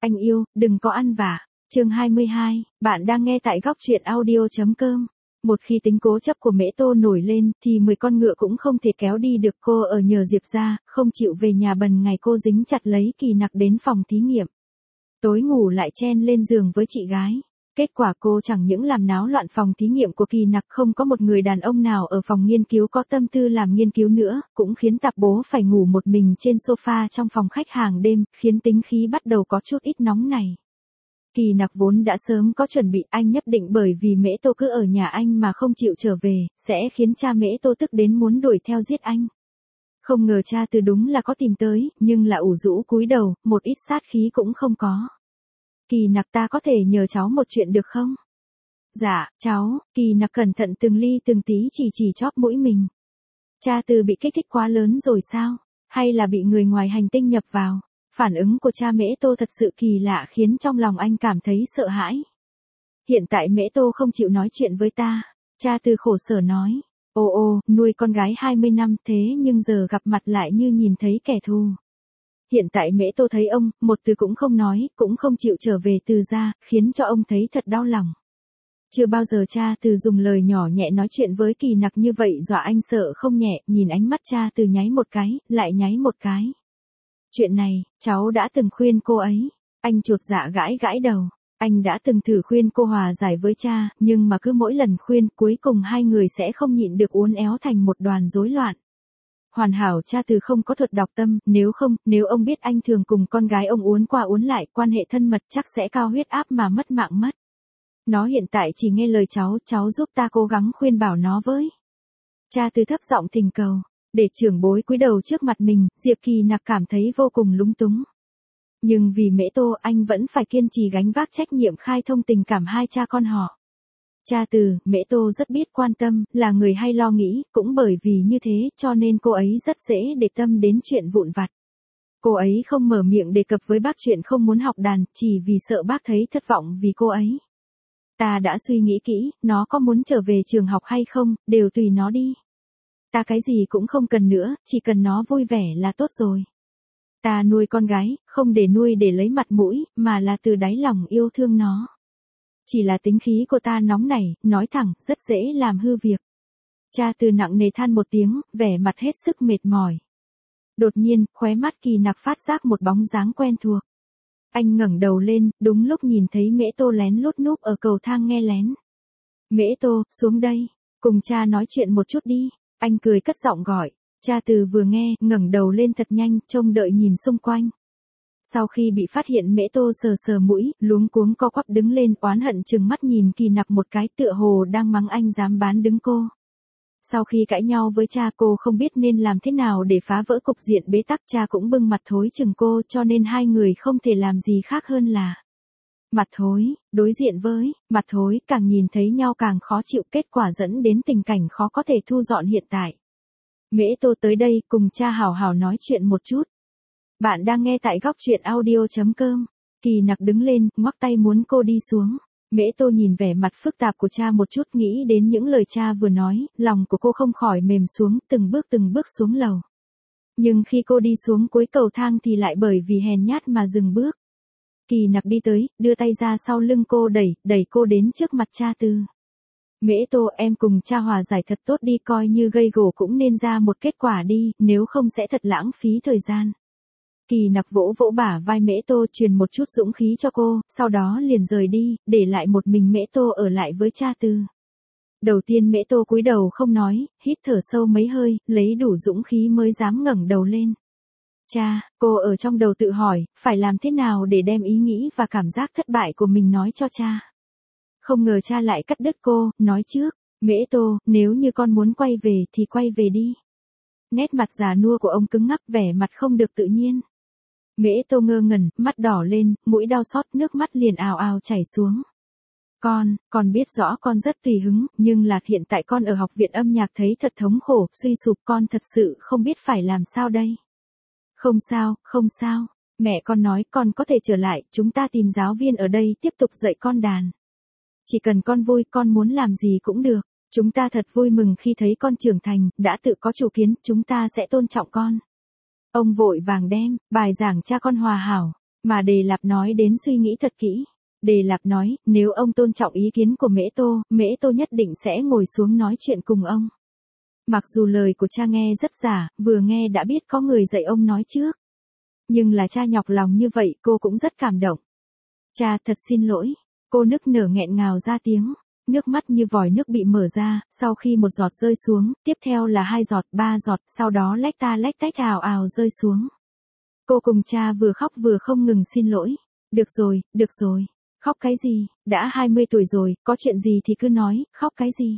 Anh yêu, đừng có ăn vạ. Chương 22, bạn đang nghe tại góc truyện audio.com. Một khi tính cố chấp của Mễ Tô nổi lên, thì 10 con ngựa cũng không thể kéo đi được cô ở nhờ Diệp ra, không chịu về nhà bần ngày cô dính chặt lấy Kỳ Nặc đến phòng thí nghiệm. Tối ngủ lại chen lên giường với chị gái. Kết quả cô chẳng những làm náo loạn phòng thí nghiệm của Kỳ Nặc, không có một người đàn ông nào ở phòng nghiên cứu có tâm tư làm nghiên cứu nữa, cũng khiến tạp bố phải ngủ một mình trên sofa trong phòng khách hàng đêm, khiến tính khí bắt đầu có chút ít nóng này. Kỳ Nặc vốn đã sớm có chuẩn bị, anh nhất định bởi vì Mễ Tô cứ ở nhà anh mà không chịu trở về, sẽ khiến cha Mễ Tô tức đến muốn đuổi theo giết anh. Không ngờ cha Từ đúng là có tìm tới, nhưng là ủ rũ cúi đầu, một ít sát khí cũng không có. Kỳ Nặc, ta có thể nhờ cháu một chuyện được không? Dạ, cháu. Kỳ Nặc cẩn thận từng ly từng tí chỉ chóp mũi mình. Cha Từ bị kích thích quá lớn rồi sao? Hay là bị người ngoài hành tinh nhập vào? Phản ứng của cha Mễ Tô thật sự kỳ lạ, khiến trong lòng anh cảm thấy sợ hãi. Hiện tại Mễ Tô không chịu nói chuyện với ta. Cha Từ khổ sở nói. Ồ, nuôi con gái 20 năm thế nhưng giờ gặp mặt lại như nhìn thấy kẻ thù. Hiện tại Mễ Tô thấy ông, một từ cũng không nói, cũng không chịu trở về Từ ra, khiến cho ông thấy thật đau lòng. Chưa bao giờ cha Từ dùng lời nhỏ nhẹ nói chuyện với Kỳ Nặc như vậy, dọa anh sợ không nhẹ, nhìn ánh mắt cha Từ nháy một cái, lại nháy một cái. Chuyện này, cháu đã từng khuyên cô ấy. Anh chột dạ gãi đầu. Anh đã từng thử khuyên cô hòa giải với cha, nhưng mà cứ mỗi lần khuyên, cuối cùng hai người sẽ không nhịn được uốn éo thành một đoàn rối loạn. Hoàn hảo cha Từ không có thuật đọc tâm, nếu ông biết anh thường cùng con gái ông uốn qua uốn lại, quan hệ thân mật chắc sẽ cao huyết áp mà mất mạng mất. Nó hiện tại chỉ nghe lời cháu giúp ta cố gắng khuyên bảo nó với. Cha Từ thấp giọng thỉnh cầu. Để trưởng bối cúi đầu trước mặt mình, Diệp Kỳ Nặc cảm thấy vô cùng lúng túng. Nhưng vì Mễ Tô, anh vẫn phải kiên trì gánh vác trách nhiệm khai thông tình cảm hai cha con họ. Cha Từ, Mễ Tô rất biết quan tâm, là người hay lo nghĩ, cũng bởi vì như thế cho nên cô ấy rất dễ để tâm đến chuyện vụn vặt. Cô ấy không mở miệng đề cập với bác chuyện không muốn học đàn, chỉ vì sợ bác thấy thất vọng vì cô ấy. Ta đã suy nghĩ kỹ, nó có muốn trở về trường học hay không, đều tùy nó đi. Ta cái gì cũng không cần nữa, chỉ cần nó vui vẻ là tốt rồi. Ta nuôi con gái, không để nuôi để lấy mặt mũi, mà là từ đáy lòng yêu thương nó. Chỉ là tính khí của ta nóng nảy, nói thẳng, rất dễ làm hư việc. Cha Từ nặng nề than một tiếng, vẻ mặt hết sức mệt mỏi. Đột nhiên, khóe mắt Kỳ Nặc phát giác một bóng dáng quen thuộc. Anh ngẩng đầu lên, đúng lúc nhìn thấy Mễ Tô lén lút núp ở cầu thang nghe lén. Mễ Tô, xuống đây, cùng cha nói chuyện một chút đi. Anh cười cất giọng gọi. Cha Từ vừa nghe, ngẩng đầu lên thật nhanh, trông đợi nhìn xung quanh. Sau khi bị phát hiện, Mễ Tô sờ mũi, luống cuống co quắp đứng lên, oán hận trừng mắt nhìn Kỳ Nặc một cái, tựa hồ đang mắng anh dám bán đứng cô. Sau khi cãi nhau với cha, cô không biết nên làm thế nào để phá vỡ cục diện bế tắc, cha cũng bưng mặt thối chừng cô, cho nên hai người không thể làm gì khác hơn là mặt thối, đối diện với mặt thối, càng nhìn thấy nhau càng khó chịu, kết quả dẫn đến tình cảnh khó có thể thu dọn hiện tại. Mễ Tô tới đây, cùng cha hảo hảo nói chuyện một chút. Bạn đang nghe tại góc truyện audio.com. Kỳ Nặc đứng lên, ngoắc tay muốn cô đi xuống. Mễ Tô nhìn vẻ mặt phức tạp của cha một chút, nghĩ đến những lời cha vừa nói, lòng của cô không khỏi mềm xuống, từng bước xuống lầu. Nhưng khi cô đi xuống cuối cầu thang thì lại bởi vì hèn nhát mà dừng bước. Kỳ Nặc đi tới, đưa tay ra sau lưng cô, đẩy cô đến trước mặt cha Từ. Mễ Tô, em cùng cha hòa giải thật tốt đi, coi như gây gổ cũng nên ra một kết quả đi, nếu không sẽ thật lãng phí thời gian. Kỳ Nặc vỗ bả vai Mễ Tô, truyền một chút dũng khí cho cô, sau đó liền rời đi, để lại một mình Mễ Tô ở lại với cha Từ. Đầu tiên Mễ Tô cúi đầu không nói, hít thở sâu mấy hơi, lấy đủ dũng khí mới dám ngẩng đầu lên. Cha, cô ở trong đầu tự hỏi, phải làm thế nào để đem ý nghĩ và cảm giác thất bại của mình nói cho cha. Không ngờ cha lại cắt đứt cô, nói trước, Mễ Tô, nếu như con muốn quay về thì quay về đi. Nét mặt già nua của ông cứng ngắc, vẻ mặt không được tự nhiên. Mễ Tô ngơ ngẩn, mắt đỏ lên, mũi đau xót, nước mắt liền ào ào chảy xuống. Con biết rõ con rất tùy hứng, nhưng là hiện tại con ở học viện âm nhạc thấy thật thống khổ, suy sụp, con thật sự không biết phải làm sao đây. Không sao, mẹ con nói con có thể trở lại, chúng ta tìm giáo viên ở đây tiếp tục dạy con đàn. Chỉ cần con vui, con muốn làm gì cũng được. Chúng ta thật vui mừng khi thấy con trưởng thành, đã tự có chủ kiến, chúng ta sẽ tôn trọng con. Ông vội vàng đem bài giảng cha con hòa hảo. Mà Đề Lạp nói đến suy nghĩ thật kỹ. Đề Lạp nói, nếu ông tôn trọng ý kiến của Mễ Tô nhất định sẽ ngồi xuống nói chuyện cùng ông. Mặc dù lời của cha nghe rất giả, vừa nghe đã biết có người dạy ông nói trước. Nhưng là cha nhọc lòng như vậy cô cũng rất cảm động. Cha thật xin lỗi. Cô nức nở nghẹn ngào ra tiếng. Nước mắt như vòi nước bị mở ra, sau khi một giọt rơi xuống, tiếp theo là 2 giọt, 3 giọt, sau đó lách ta lách tách ào ào rơi xuống. Cô cùng cha vừa khóc vừa không ngừng xin lỗi. Được rồi. Khóc cái gì, đã 20 tuổi rồi, có chuyện gì thì cứ nói, khóc cái gì.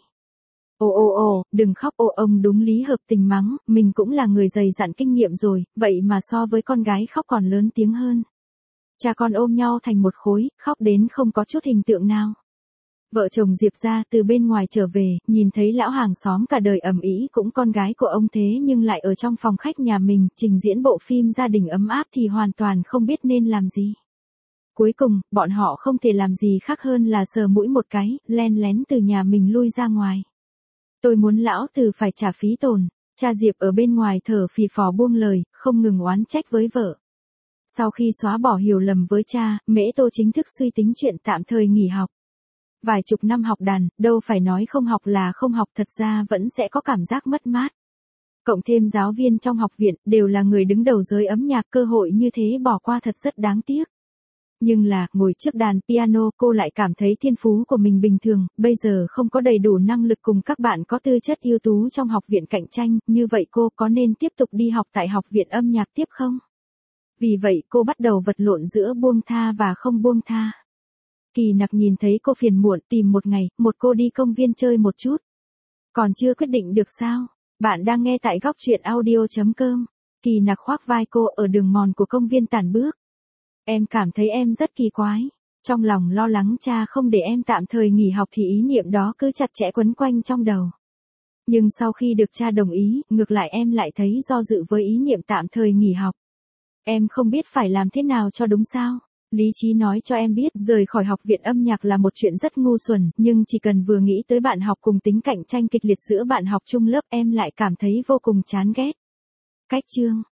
Ồ, đừng khóc. Ông đúng lý hợp tình mắng, mình cũng là người dày dặn kinh nghiệm rồi, vậy mà so với con gái khóc còn lớn tiếng hơn. Cha con ôm nhau thành một khối, khóc đến không có chút hình tượng nào. Vợ chồng Diệp ra từ bên ngoài trở về, nhìn thấy lão hàng xóm cả đời ầm ĩ cũng con gái của ông thế nhưng lại ở trong phòng khách nhà mình, trình diễn bộ phim gia đình ấm áp thì hoàn toàn không biết nên làm gì. Cuối cùng, bọn họ không thể làm gì khác hơn là sờ mũi một cái, len lén từ nhà mình lui ra ngoài. Tôi muốn lão Từ phải trả phí tổn. Cha Diệp ở bên ngoài thở phì phò buông lời, không ngừng oán trách với vợ. Sau khi xóa bỏ hiểu lầm với cha, Mễ Tô chính thức suy tính chuyện tạm thời nghỉ học. Vài chục năm học đàn, đâu phải nói không học là không học, thật ra vẫn sẽ có cảm giác mất mát. Cộng thêm giáo viên trong học viện đều là người đứng đầu giới âm nhạc, cơ hội như thế bỏ qua thật rất đáng tiếc. Nhưng là, ngồi trước đàn piano cô lại cảm thấy thiên phú của mình bình thường, bây giờ không có đầy đủ năng lực cùng các bạn có tư chất ưu tú trong học viện cạnh tranh, như vậy cô có nên tiếp tục đi học tại học viện âm nhạc tiếp không? Vì vậy cô bắt đầu vật lộn giữa buông tha và không buông tha. Kỳ Nặc nhìn thấy cô phiền muộn, tìm một ngày, một cô đi công viên chơi một chút. Còn chưa quyết định được sao? Bạn đang nghe tại góc truyện audio.com. Kỳ Nặc khoác vai cô ở đường mòn của công viên tản bước. Em cảm thấy em rất kỳ quái. Trong lòng lo lắng cha không để em tạm thời nghỉ học thì ý niệm đó cứ chặt chẽ quấn quanh trong đầu. Nhưng sau khi được cha đồng ý, ngược lại em lại thấy do dự với ý niệm tạm thời nghỉ học. Em không biết phải làm thế nào cho đúng sao. Lý trí nói cho em biết rời khỏi học viện âm nhạc là một chuyện rất ngu xuẩn, nhưng chỉ cần vừa nghĩ tới bạn học cùng tính cạnh tranh kịch liệt giữa bạn học chung lớp em lại cảm thấy vô cùng chán ghét. Cách chương